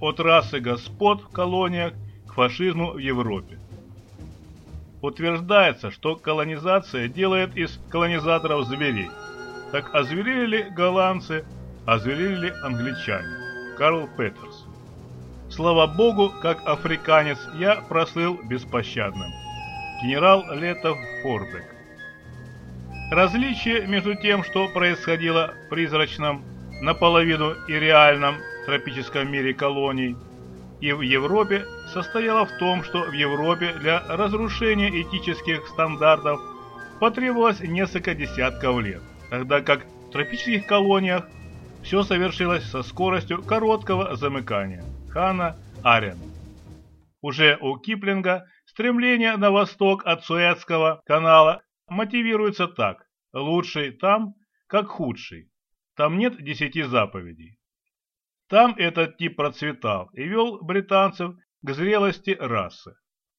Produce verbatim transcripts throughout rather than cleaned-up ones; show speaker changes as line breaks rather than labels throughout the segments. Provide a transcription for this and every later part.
от расы господ в колониях к фашизму в Европе. Утверждается, что колонизация делает из колонизаторов зверей. Так озверели ли голландцы, озверели ли англичане? Карл Петерс. Слава богу, как африканец я прослыл беспощадным. Генерал Летов Форбек. Различие между тем, что происходило в призрачном, наполовину и реальном тропическом мире колоний, и в Европе, состояло в том, что в Европе для разрушения этических стандартов потребовалось несколько десятков лет, тогда как в тропических колониях все совершилось со скоростью короткого замыкания. Ханна Аренд. Уже у Киплинга стремление на восток от Суэцкого канала мотивируется так: лучший там, как худший. Там нет десяти заповедей. Там этот тип процветал и вел британцев к зрелости расы.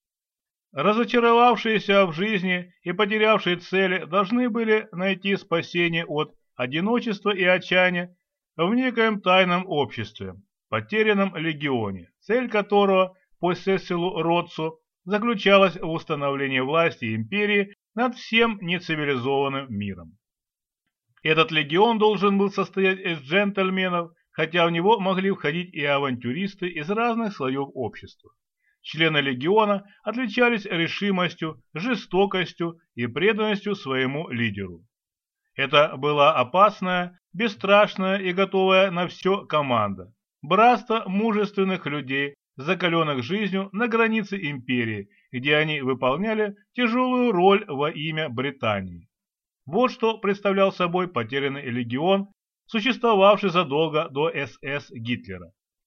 Разочаровавшиеся в жизни и потерявшие цели должны были найти спасение от одиночества и отчаяния в некоем тайном обществе, потерянном легионе, цель которого по Сесилу Ротсу заключалась в установлении власти империи над всем нецивилизованным миром. Этот легион должен был состоять из джентльменов, хотя в него могли входить и авантюристы из разных слоев общества. Члены легиона отличались решимостью, жестокостью и преданностью своему лидеру. Это была опасная, бесстрашная и готовая на все команда. Братство мужественных людей, закаленных жизнью на границе империи, где они выполняли тяжелую роль во имя Британии. Вот что представлял собой потерянный легион, существовавший задолго до эс эс Гитлера.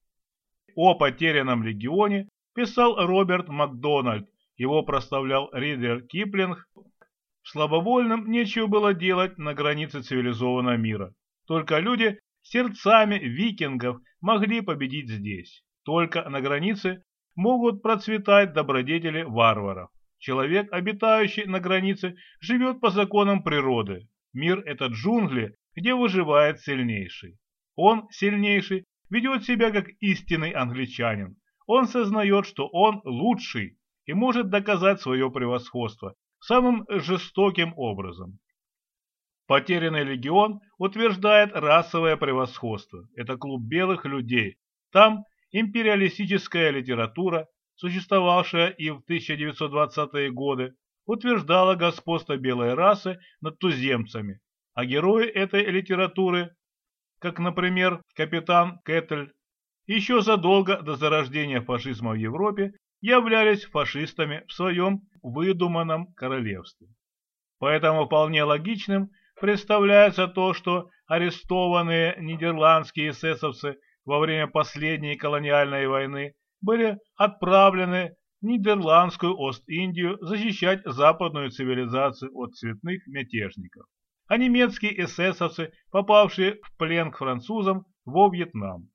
О потерянном легионе писал Роберт Макдональд, его прославлял Ридер Киплинг. Слабовольным нечего было делать на границе цивилизованного мира. Только люди с сердцами викингов могли победить здесь. Только на границе могут процветать добродетели варваров. Человек, обитающий на границе, живет по законам природы. Мир – это джунгли, где выживает сильнейший. Он, сильнейший, ведет себя как истинный англичанин. Он сознает, что он лучший и может доказать свое превосходство самым жестоким образом. Потерянный легион утверждает расовое превосходство. Это клуб белых людей. Там империалистическая литература, существовавшая и в тысяча девятьсот двадцатые годы, утверждала господство белой расы над туземцами, а герои этой литературы, как, например, капитан Кэтль, еще задолго до зарождения фашизма в Европе являлись фашистами в своем выдуманном королевстве. Поэтому вполне логичным представляется то, что арестованные нидерландские эсэсовцы во время последней колониальной войны были отправлены в Нидерландскую Ост-Индию защищать западную цивилизацию от цветных мятежников, а немецкие эсэсовцы, попавшие в плен к французам, во Вьетнам.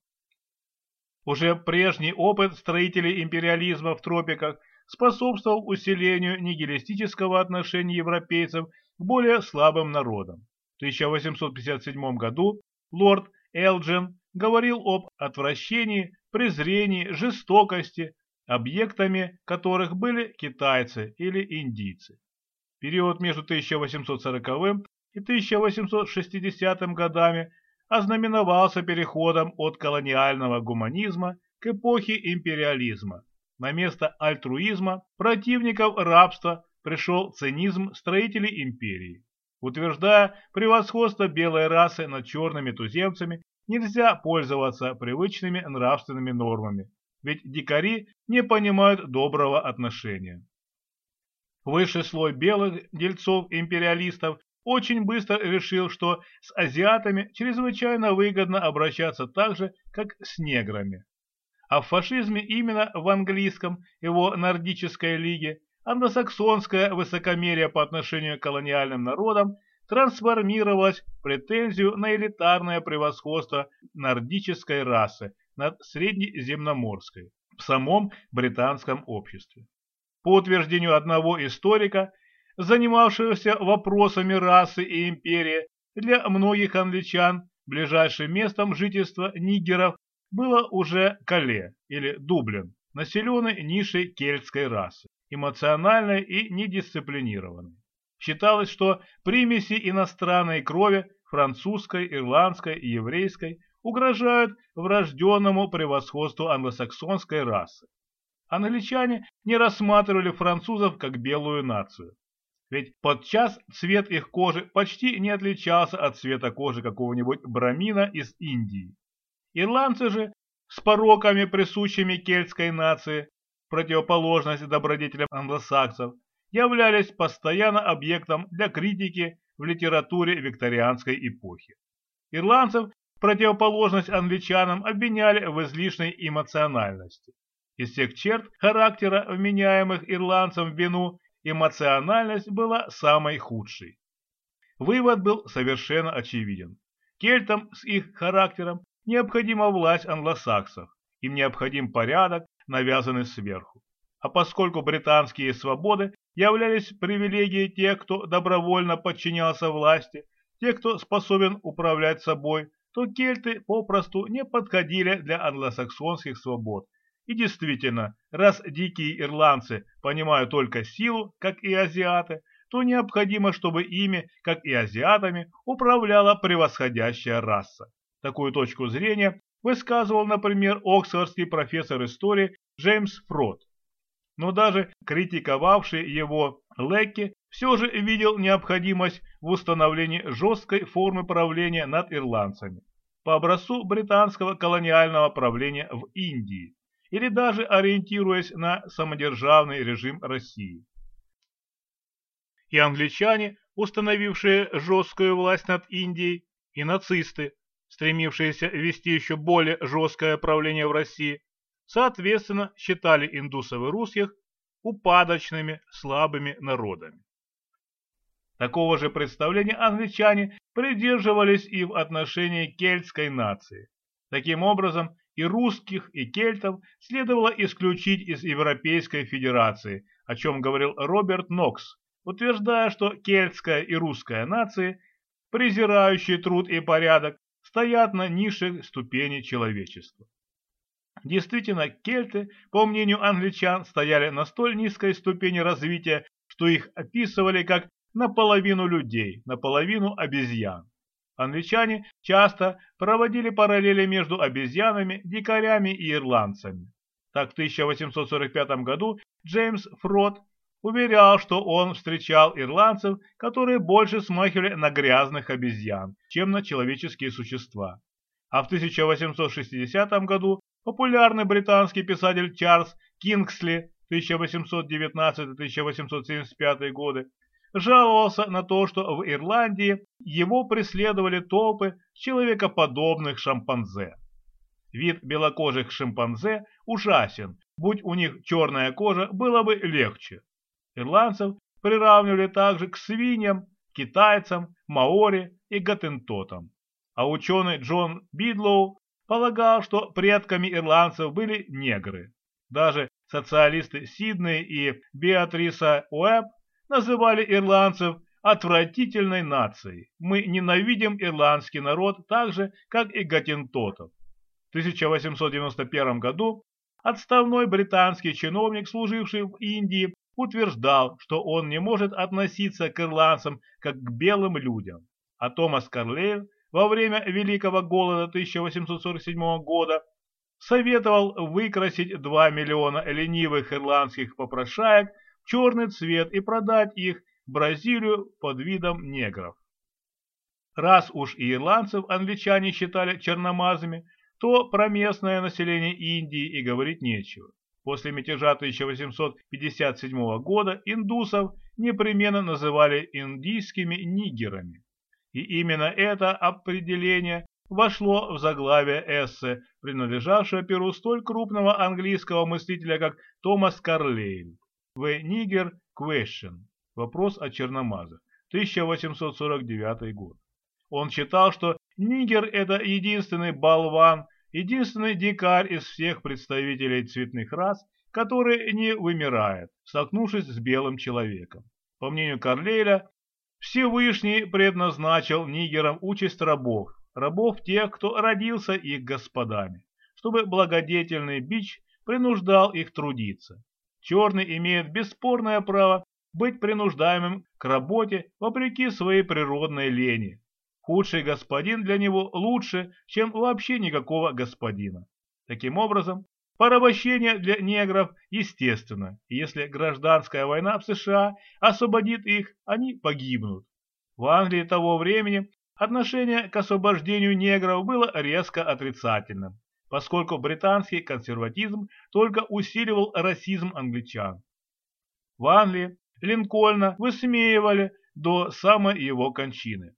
Уже прежний опыт строителей империализма в тропиках способствовал усилению нигилистического отношения европейцев к более слабым народам. В тысяча восемьсот пятьдесят седьмом году лорд Элджин говорил об отвращении, презрении, жестокости, объектами которых были китайцы или индийцы. Период между тысяча восемьсот сороковым и тысяча восемьсот шестидесятым годами ознаменовался переходом от колониального гуманизма к эпохе империализма. На место альтруизма противников рабства пришел цинизм строителей империи. Утверждая превосходство белой расы над черными туземцами, нельзя пользоваться привычными нравственными нормами, ведь дикари не понимают доброго отношения. Высший слой белых дельцов-империалистов очень быстро решил, что с азиатами чрезвычайно выгодно обращаться так же, как с неграми. А в фашизме именно в английском его нордической лиге англосаксонское высокомерие по отношению к колониальным народам трансформировалось в претензию на элитарное превосходство нордической расы над среднеземноморской в самом британском обществе. По утверждению одного историка, занимавшегося вопросами расы и империи, для многих англичан ближайшим местом жительства нигеров было уже Кале или Дублин, населенный низшей кельтской расы, эмоциональной и недисциплинированной. Считалось, что примеси иностранной крови, французской, ирландской и еврейской, угрожают врожденному превосходству англосаксонской расы. Англичане не рассматривали французов как белую нацию, ведь подчас цвет их кожи почти не отличался от цвета кожи какого-нибудь брамина из Индии. Ирландцы же, с пороками, присущими кельтской нации, противоположность добродетелям англосаксов, являлись постоянно объектом для критики в литературе викторианской эпохи. Ирландцев, в противоположность англичанам, обвиняли в излишней эмоциональности. Из всех черт характера, вменяемых ирландцам в вину, эмоциональность была самой худшей. Вывод был совершенно очевиден. Кельтам с их характером необходима власть англосаксов, им необходим порядок, навязанный сверху. А поскольку британские свободы являлись привилегией тех, кто добровольно подчинялся власти, тех, кто способен управлять собой, то кельты попросту не подходили для англосаксонских свобод. И действительно, раз дикие ирландцы понимают только силу, как и азиаты, то необходимо, чтобы ими, как и азиатами, управляла превосходящая раса. Такую точку зрения высказывал, например, оксфордский профессор истории Джеймс Фрот. Но даже критиковавший его Лекки все же видел необходимость в установлении жесткой формы правления над ирландцами, по образцу британского колониального правления в Индии, или даже ориентируясь на самодержавный режим России. И англичане, установившие жесткую власть над Индией, и нацисты, стремившиеся вести еще более жесткое правление в России, соответственно считали индусов и русских упадочными, слабыми народами. Такого же представления англичане придерживались и в отношении кельтской нации. Таким образом, и русских, и кельтов следовало исключить из Европейской Федерации, о чем говорил Роберт Нокс, утверждая, что кельтская и русская нации, презирающие труд и порядок, стоят на низшей ступени человечества. Действительно, кельты, по мнению англичан, стояли на столь низкой ступени развития, что их описывали как наполовину людей, наполовину обезьян. Англичане часто проводили параллели между обезьянами, дикарями и ирландцами. Так в тысяча восемьсот сорок пятом году Джеймс Фрот уверял, что он встречал ирландцев, которые больше смахивали на грязных обезьян, чем на человеческие существа. А в тысяча восемьсот шестидесятом году популярный британский писатель Чарльз Кингсли тысяча восемьсот девятнадцатый — тысяча восемьсот семьдесят пятый годы жаловался на то, что в Ирландии его преследовали толпы человекоподобных шимпанзе. Вид белокожих шимпанзе ужасен, будь у них черная кожа, было бы легче. Ирландцев приравнивали также к свиньям, китайцам, маори и готтентотам. А ученый Джон Бидлоу полагал, что предками ирландцев были негры. Даже социалисты Сидней и Беатриса Уэбб называли ирландцев отвратительной нацией. Мы ненавидим ирландский народ так же, как и готтентотов. В тысяча восемьсот девяносто первом году отставной британский чиновник, служивший в Индии, утверждал, что он не может относиться к ирландцам как к белым людям. А Томас Карлейл во время Великого голода тысяча восемьсот сорок седьмого года советовал выкрасить два миллиона ленивых ирландских попрошаек в черный цвет и продать их в Бразилию под видом негров. Раз уж и ирландцев англичане считали черномазами, то про местное население Индии и говорить нечего. После мятежа тысяча восемьсот пятьдесят седьмого года индусов непременно называли индийскими нигерами. И именно это определение вошло в заглавие эссе, принадлежавшего перу столь крупного английского мыслителя, как Томас Карлейл. The Nigger Question. Вопрос о черномазах. тысяча восемьсот сорок девятый год. Он считал, что нигер – это единственный болван, единственный дикарь из всех представителей цветных рас, который не вымирает, столкнувшись с белым человеком. По мнению Карлейля, Всевышний предназначил нигерам участь рабов, рабов тех, кто родился их господами. В чтобы благодетельный бич принуждал их трудиться. Черный имеет бесспорное право быть принуждаемым к работе вопреки своей природной лени. Худший господин для него лучше, чем вообще никакого господина. Таким образом, порабощение для негров естественно, и если гражданская война в США освободит их, они погибнут. В Англии того времени отношение к освобождению негров было резко отрицательным, поскольку британский консерватизм только усиливал расизм англичан. В Англии Линкольна высмеивали до самой его кончины.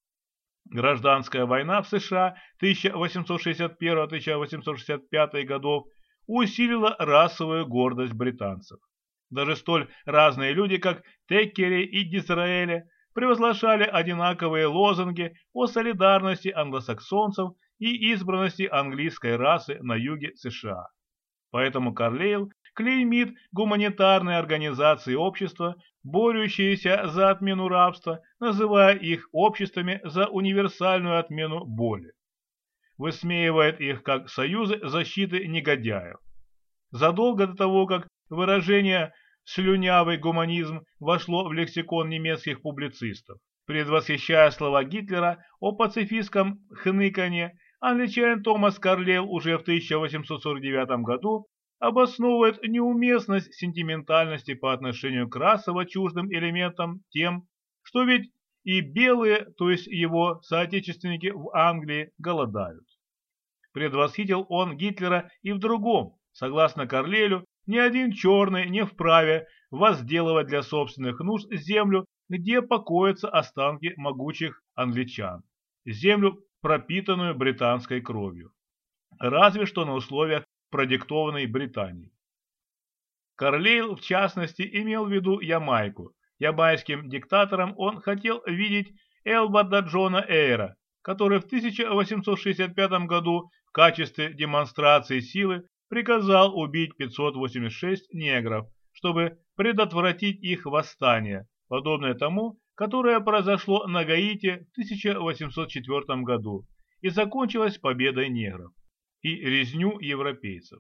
Гражданская война в США тысяча восемьсот шестьдесят первого — тысяча восемьсот шестьдесят пятого годов усилила расовую гордость британцев. Даже столь разные люди, как Теккери и Дизраэли, провозглашали одинаковые лозунги о солидарности англосаксонцев и избранности английской расы на юге США. Поэтому Карлейл клеймит гуманитарные организации общества, борющиеся за отмену рабства, называя их обществами за универсальную отмену боли. Высмеивает их как союзы защиты негодяев. Задолго до того, как выражение «слюнявый гуманизм» вошло в лексикон немецких публицистов, предвосхищая слова Гитлера о пацифистском хныканье, англичанин Томас Карлейл уже в тысяча восемьсот сорок девятом году обосновывает неуместность сентиментальности по отношению к расово чуждым элементам тем, что ведь и белые, то есть его соотечественники в Англии, голодают. Предвосхитил он Гитлера и в другом. Согласно Карлейлю, ни один черный не вправе возделывать для собственных нужд землю, где покоятся останки могучих англичан, землю, пропитанную британской кровью, разве что на условиях, продиктованной Британией. Карлейл, в частности, имел в виду Ямайку. Ямайским диктатором он хотел видеть Элбарда Джона Эйра, который в тысяча восемьсот шестьдесят пятом году в качестве демонстрации силы приказал убить пятьсот восемьдесят шесть негров, чтобы предотвратить их восстание, подобное тому, которое произошло на Гаити в тысяча восемьсот четвёртом году и закончилось победой негров, и резню европейцев.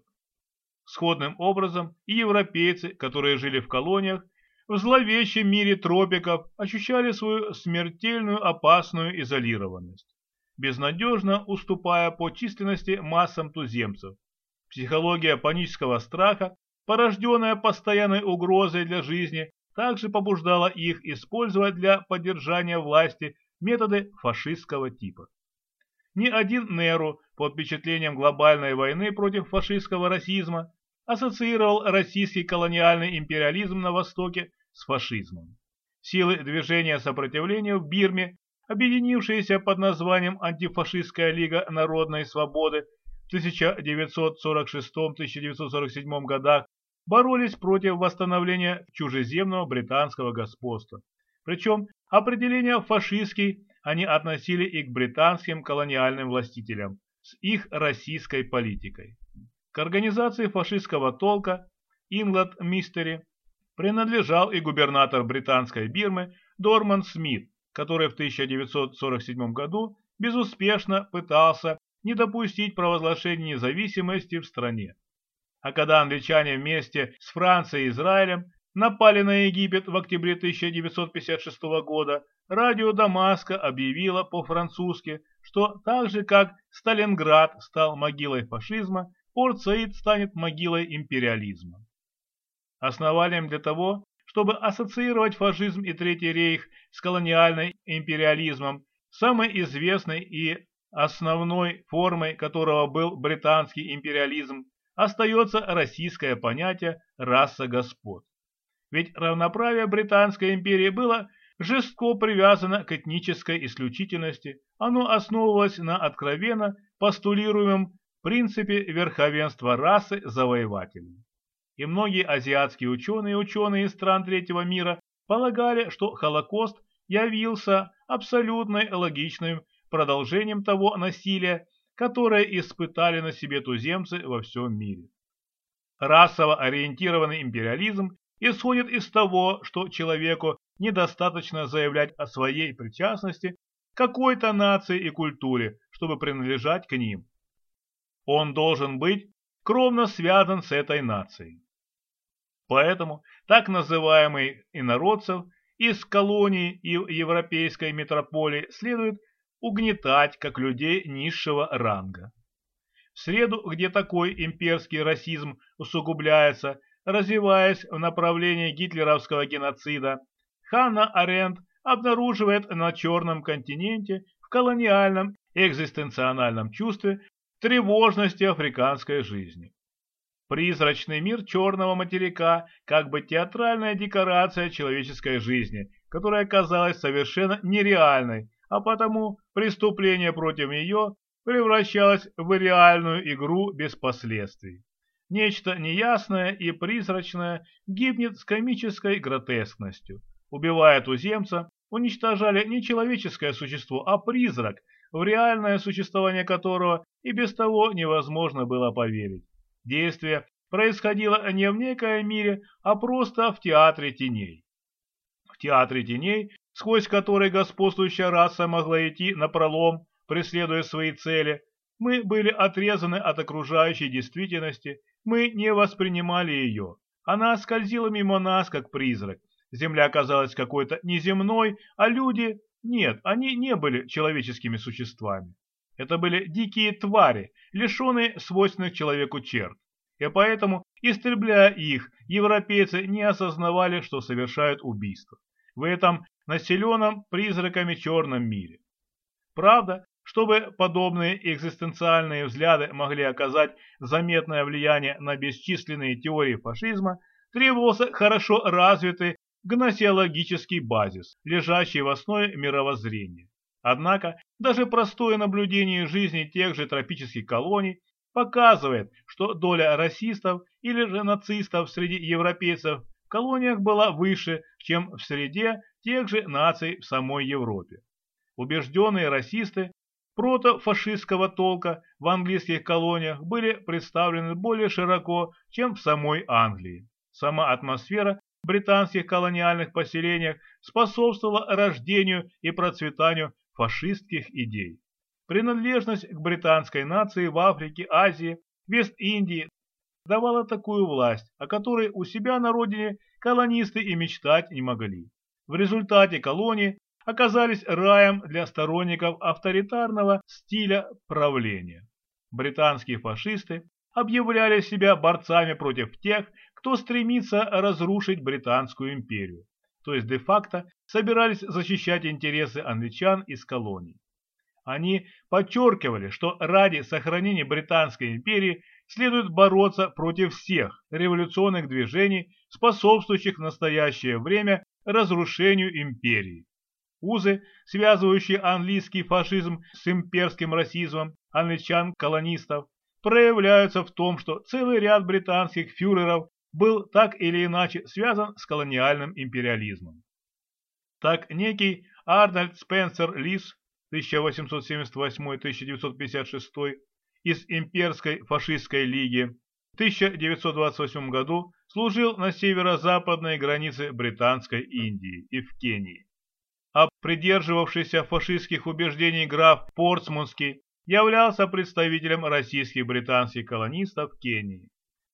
Сходным образом и европейцы, которые жили в колониях, в зловещем мире тропиков ощущали свою смертельную опасную изолированность, безнадежно уступая по численности массам туземцев. Психология панического страха, порожденная постоянной угрозой для жизни, также побуждала их использовать для поддержания власти методы фашистского типа. Ни один Неру под впечатлением глобальной войны против фашистского расизма ассоциировал российский колониальный империализм на Востоке с фашизмом. Силы движения сопротивления в Бирме, объединившиеся под названием Антифашистская лига народной свободы в тысяча девятьсот сорок шестом — тысяча девятьсот сорок седьмом годах, боролись против восстановления чужеземного британского господства. Причем определение «фашистский» они относили и к британским колониальным властителям с их российской политикой. К организации фашистского толка Инглад Мистери принадлежал и губернатор британской Бирмы Дорман Смит, который в тысяча девятьсот сорок седьмом году безуспешно пытался не допустить провозглашения независимости в стране. А когда англичане вместе с Францией и Израилем напали на Египет в октябре тысяча девятьсот пятьдесят шестого года, радио Дамаска объявило по-французски, что так же как Сталинград стал могилой фашизма, Порт-Саид станет могилой империализма. Основанием для того, чтобы ассоциировать фашизм и Третий рейх с колониальным империализмом, самой известной и основной формой которого был британский империализм, остается российское понятие «раса господ». Ведь равноправие Британской империи было жестко привязано к этнической исключительности, оно основывалось на откровенно постулируемом принципе верховенства расы завоевателей. И многие азиатские ученые и ученые из стран третьего мира полагали, что Холокост явился абсолютно логичным продолжением того насилия, которое испытали на себе туземцы во всем мире. Расово ориентированный империализм исходит из того, что человеку недостаточно заявлять о своей причастности к какой-то нации и культуре, чтобы принадлежать к ним. Он должен быть кровно связан с этой нацией. Поэтому так называемых инородцев из колоний и европейской метрополии следует угнетать как людей низшего ранга. В среду, где такой имперский расизм усугубляется, развиваясь в направлении гитлеровского геноцида, Ханна Аренд обнаруживает на Черном континенте в колониальном экзистенциональном чувстве тревожности африканской жизни. Призрачный мир черного материка как бы театральная декорация человеческой жизни, которая казалась совершенно нереальной, а потому преступление против нее превращалось в реальную игру без последствий. Нечто неясное и призрачное гибнет с комической гротескностью. Убивая туземца, уничтожали не человеческое существо, а призрак, в реальное существование которого и без того невозможно было поверить. Действие происходило не в некоем мире, а просто в театре теней. В театре теней, сквозь который господствующая раса могла идти напролом, преследуя свои цели, мы были отрезаны от окружающей действительности, мы не воспринимали ее. Она скользила мимо нас, как призрак. Земля казалась какой-то неземной, а люди... Нет, они не были человеческими существами. Это были дикие твари, лишенные свойственных человеку черт. И поэтому, истребляя их, европейцы не осознавали, что совершают убийство в этом населенном призраками черном мире. Правда, чтобы подобные экзистенциальные взгляды могли оказать заметное влияние на бесчисленные теории фашизма, требовался хорошо развитый гносеологический базис, лежащий в основе мировоззрения. Однако, даже простое наблюдение жизни тех же тропических колоний показывает, что доля расистов или же нацистов среди европейцев в колониях была выше, чем в среде тех же наций в самой Европе. Убежденные расисты протофашистского толка в английских колониях были представлены более широко, чем в самой Англии. Сама атмосфера в британских колониальных поселениях способствовала рождению и процветанию фашистских идей. Принадлежность к британской нации в Африке, Азии, Вест-Индии давала такую власть, о которой у себя на родине колонисты и мечтать не могли. В результате колонии оказались раем для сторонников авторитарного стиля правления. Британские фашисты объявляли себя борцами против тех, кто стремится разрушить Британскую империю, то есть де-факто собирались защищать интересы англичан из колоний. Они подчеркивали, что ради сохранения Британской империи следует бороться против всех революционных движений, способствующих в настоящее время разрушению империи. Узы, связывающие английский фашизм с имперским расизмом англичан-колонистов, проявляются в том, что целый ряд британских фюреров был так или иначе связан с колониальным империализмом. Так некий Арнольд Спенсер Лис тысяча восемьсот семьдесят восьмой — тысяча девятьсот пятьдесят шестой из имперской фашистской лиги в тысяча девятьсот двадцать восьмом году служил на северо-западной границе Британской Индии и в Кении. А придерживавшийся фашистских убеждений граф Портсмутский являлся представителем российских британских колонистов в Кении.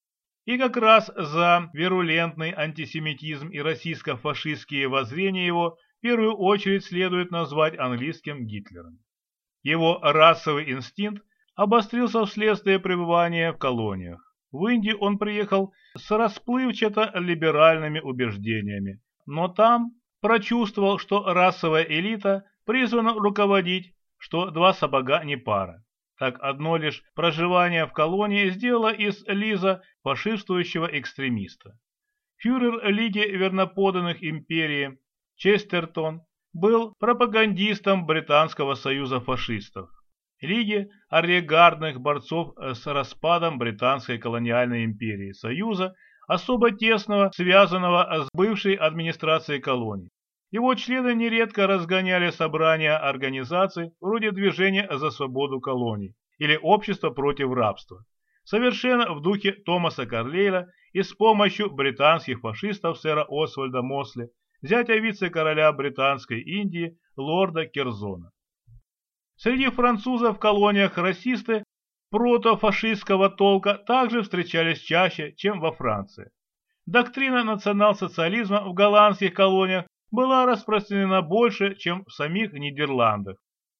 И как раз за вирулентный антисемитизм и российско-фашистские воззрения его в первую очередь следует назвать английским Гитлером. Его расовый инстинкт обострился вследствие пребывания в колониях. В Индию он приехал с расплывчато-либеральными убеждениями, но там прочувствовал, что расовая элита призвана руководить, что два сапога не пара. Так одно лишь проживание в колонии сделало из Лиза фашистующего экстремиста. Фюрер Лиги верноподданных империи Честертон был пропагандистом Британского союза фашистов, Лиги арьергардных борцов с распадом Британской колониальной империи, союза, особо тесного, связанного с бывшей администрацией колоний. Его члены нередко разгоняли собрания организаций вроде Движения за свободу колоний или Общества против рабства, совершенно в духе Томаса Карлейля и с помощью британских фашистов сэра Освальда Мосли, зятя вице-короля Британской Индии лорда Керзона. Среди французов в колониях расисты протофашистского толка также встречались чаще, чем во Франции. Доктрина национал-социализма в голландских колониях была распространена больше, чем в самих Нидерландах.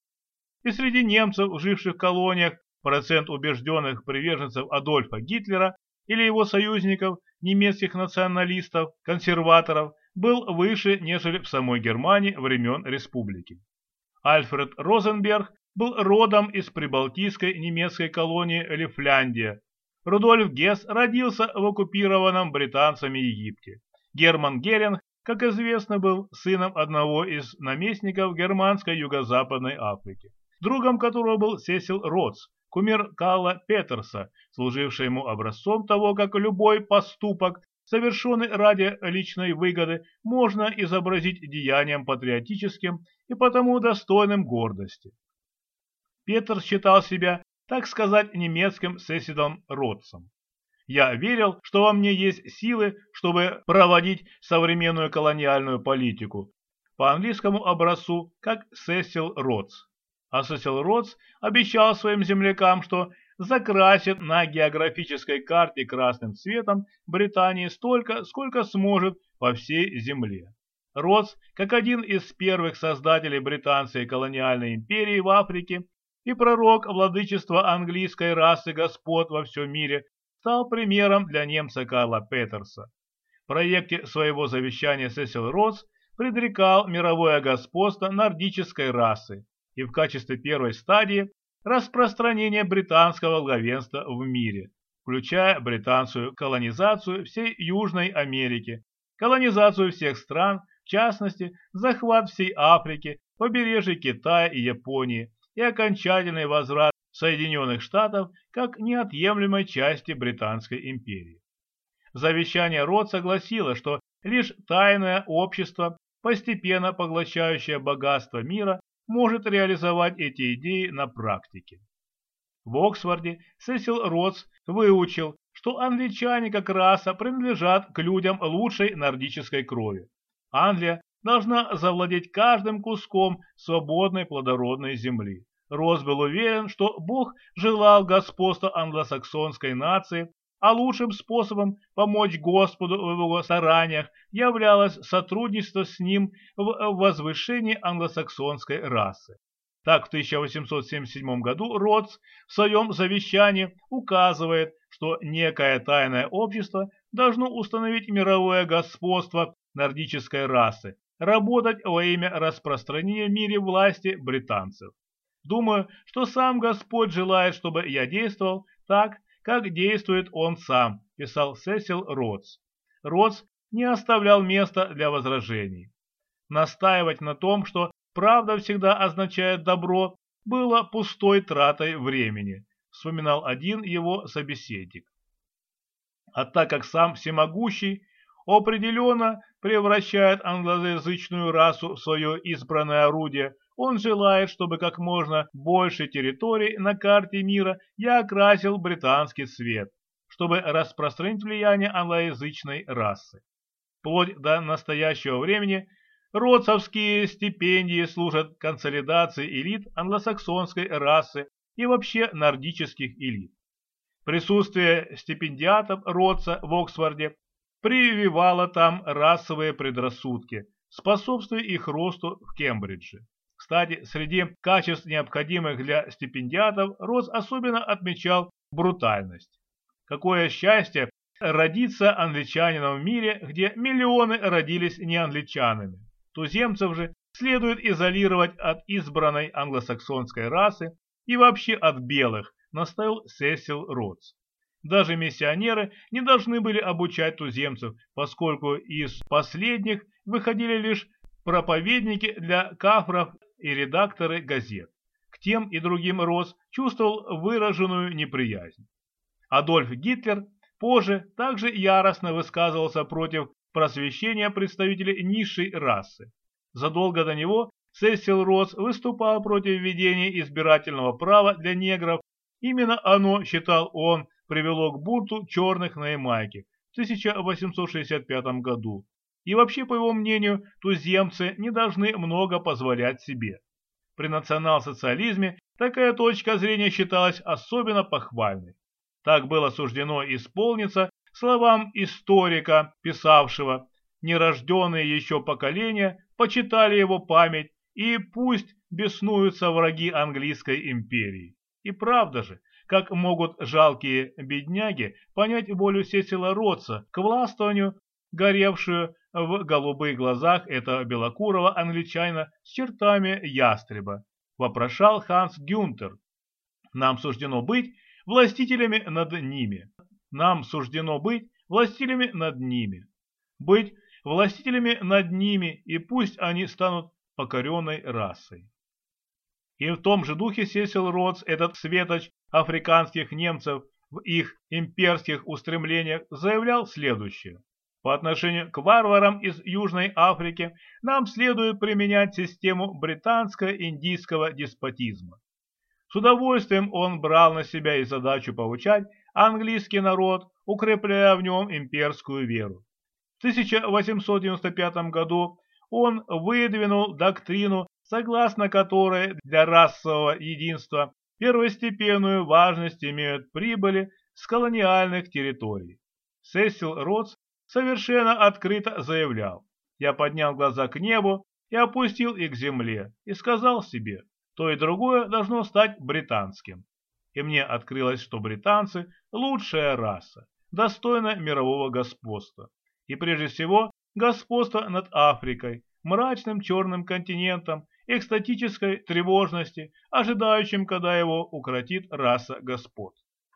И среди немцев, живших в колониях, процент убежденных приверженцев Адольфа Гитлера или его союзников, немецких националистов, консерваторов, был выше, нежели в самой Германии времен республики. Альфред Розенберг был родом из прибалтийской немецкой колонии Лифляндия. Рудольф Гесс родился в оккупированном британцами Египте. Герман Геринг, как известно, был сыном одного из наместников германской юго-западной Африки, другом которого был Сесил Ротс, кумир Карла Петерса, служивший ему образцом того, как любой поступок, совершенный ради личной выгоды, можно изобразить деянием патриотическим и потому достойным гордости. Петерс считал себя, так сказать, немецким Сесилом Ротсом. Я верил, что во мне есть силы, чтобы проводить современную колониальную политику по английскому образцу, как Сесил Ротс. А Сесил Ротс обещал своим землякам, что закрасит на географической карте красным цветом Британии столько, сколько сможет по всей земле. Ротс, как один из первых создателей британской колониальной империи в Африке и пророк владычества английской расы господ во всем мире, стал примером для немца Карла Петерса. В проекте своего завещания Сесил Ротс предрекал мировое господство нордической расы и в качестве первой стадии распространение британского главенства в мире, включая британскую колонизацию всей Южной Америки, колонизацию всех стран, в частности, захват всей Африки, побережья Китая и Японии и окончательный возврат Соединенных Штатов как неотъемлемой части Британской империи. Завещание Ротса гласило, что лишь тайное общество, постепенно поглощающее богатство мира, может реализовать эти идеи на практике. В Оксфорде Сесил Ротс выучил, что англичане как раса принадлежат к людям лучшей нордической крови. Англия должна завладеть каждым куском свободной плодородной земли. Ротс был уверен, что Бог желал господства англосаксонской нации, а лучшим способом помочь Господу в его стараниях являлось сотрудничество с ним в возвышении англосаксонской расы. Так, в тысяча восемьсот семьдесят седьмом году Ротс в своем завещании указывает, что некое тайное общество должно установить мировое господство нордической расы, работать во имя распространения в мире власти британцев. Думаю, что сам Господь желает, чтобы я действовал так, как действует он сам, писал Сесил Ротс. Ротс не оставлял места для возражений. Настаивать на том, что правда всегда означает добро, было пустой тратой времени, вспоминал один его собеседник. А так как сам всемогущий определенно превращает англоязычную расу в свое избранное орудие, он желает, чтобы как можно больше территорий на карте мира я окрасил британский цвет, чтобы распространить влияние англоязычной расы. Вплоть до настоящего времени ротсовские стипендии служат консолидации элит англосаксонской расы и вообще нордических элит. Присутствие стипендиатов Ротса в Оксфорде прививало там расовые предрассудки, способствуя их росту в Кембридже. Кстати, среди качеств, необходимых для стипендиатов, Ротс особенно отмечал брутальность. Какое счастье родиться англичанином в мире, где миллионы родились не англичанами. Туземцев же следует изолировать от избранной англосаксонской расы и вообще от белых, настаивал Сесил Ротс. Даже миссионеры не должны были обучать туземцев, поскольку из последних выходили лишь проповедники для кафров и редакторы газет. К тем и другим Ротс чувствовал выраженную неприязнь. Адольф Гитлер позже также яростно высказывался против просвещения представителей низшей расы. Задолго до него Сесил Ротс выступал против введения избирательного права для негров. Именно оно, считал он, привело к бунту черных на Ямайке в тысяча восемьсот шестьдесят пятом году. И вообще, по его мнению, туземцы не должны много позволять себе. При национал-социализме такая точка зрения считалась особенно похвальной. Так было суждено исполниться словам историка, писавшего: «Нерожденные еще поколения почитали его память, и пусть беснуются враги английской империи». И правда же, как могут жалкие бедняги понять волю Сесила Ротса к властвованию, горевшую в голубых глазах этого белокурого англичанина с чертами ястреба, вопрошал Ханс Гюнтер. Нам суждено быть властителями над ними. Нам суждено быть властителями над ними. Быть властителями над ними, и пусть они станут покоренной расой. И в том же духе Сесил Ротс, этот светоч африканских немцев в их имперских устремлениях, заявлял следующее: по отношению к варварам из Южной Африки нам следует применять систему британско-индийского деспотизма. С удовольствием он брал на себя и задачу поучать английский народ, укрепляя в нем имперскую веру. В тысяча восемьсот девяносто пятом году он выдвинул доктрину, согласно которой для расового единства первостепенную важность имеют прибыли с колониальных территорий. Сесил Ротс совершенно открыто заявлял: «Я поднял глаза к небу и опустил их к земле, и сказал себе: то и другое должно стать британским». И мне открылось, что британцы – лучшая раса, достойная мирового господства. И прежде всего господства над Африкой, мрачным черным континентом, экстатической тревожности, ожидающим, когда его укротит раса господ.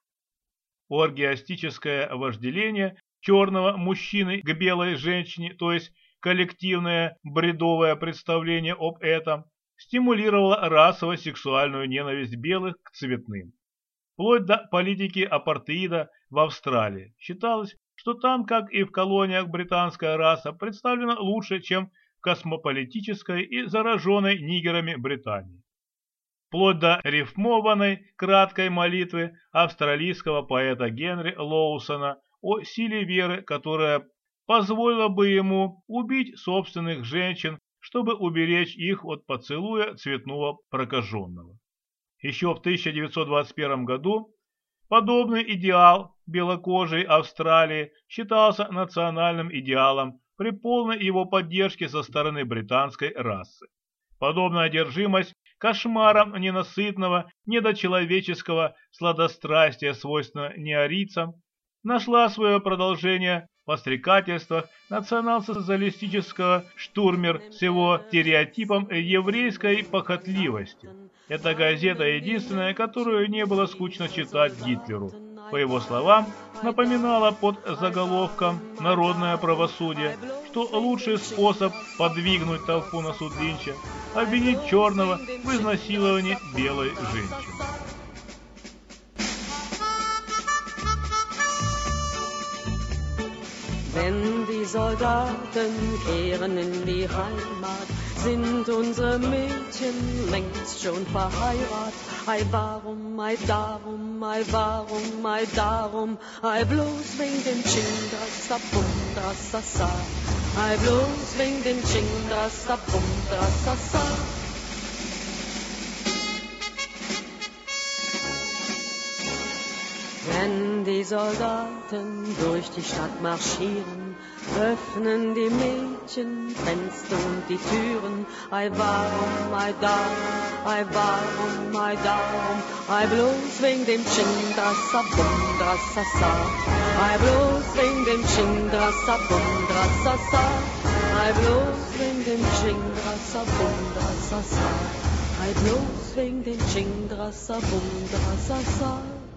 Оргиастическое вожделение черного мужчины к белой женщине, то есть коллективное бредовое представление об этом, стимулировало расово-сексуальную ненависть белых к цветным. Вплоть до политики апартеида в Австралии считалось, что там, как и в колониях, британская раса представлена лучше, чем в космополитической и зараженной нигерами Британии. Вплоть до рифмованной краткой молитвы австралийского поэта Генри Лоусона о силе веры, которая позволила бы ему убить собственных женщин, чтобы уберечь их от поцелуя цветного прокаженного. Еще в тысяча девятьсот двадцать первом году подобный идеал белокожей Австралии считался национальным идеалом при полной его поддержке со стороны британской расы. Подобная одержимость кошмаром ненасытного, недочеловеческого сладострастия, свойственного неарийцам, нашла свое продолжение в подстрекательствах национал-социалистического штурмер с его стереотипом еврейской похотливости. Эта газета единственная, которую не было скучно читать Гитлеру. По его словам, напоминала под заголовком «Народное правосудие», что лучший способ подвигнуть толпу на суд Линча – обвинить черного в изнасиловании белой женщины.
Wenn die Soldaten kehren in die Heimat, sind unsere Mädchen längst schon verheiratet. Ei, warum, ei, darum, ei, warum, ei, darum, ei, bloß wegen dem Ching-Dras-Sa-Bum-Dras-Sa-Sa. Ei, bloß wegen dem Ching-Dras-Sa-Bum-Dras-Sa-Sa. Wenn die Soldaten durch die Stadt marschieren, öffnen die Mädchen Fenster und die Türen. Ei, warum, ei, darum, ei, warum, ei, darum, ei, bloß wegen dem Ching-Dras-Sa-Bum-Dras-Sa-Sa. Ei, bloß wegen dem Ching-Dras-Sa-Bum-Dras-Sa-Sa. Ei, bloß wegen dem Ching-Dras-Sa-Bum-Dras-Sa-Sa. Ei, bloß wegen dem Ching-Dras-Sa-Bum-Dras-Sa-Sa.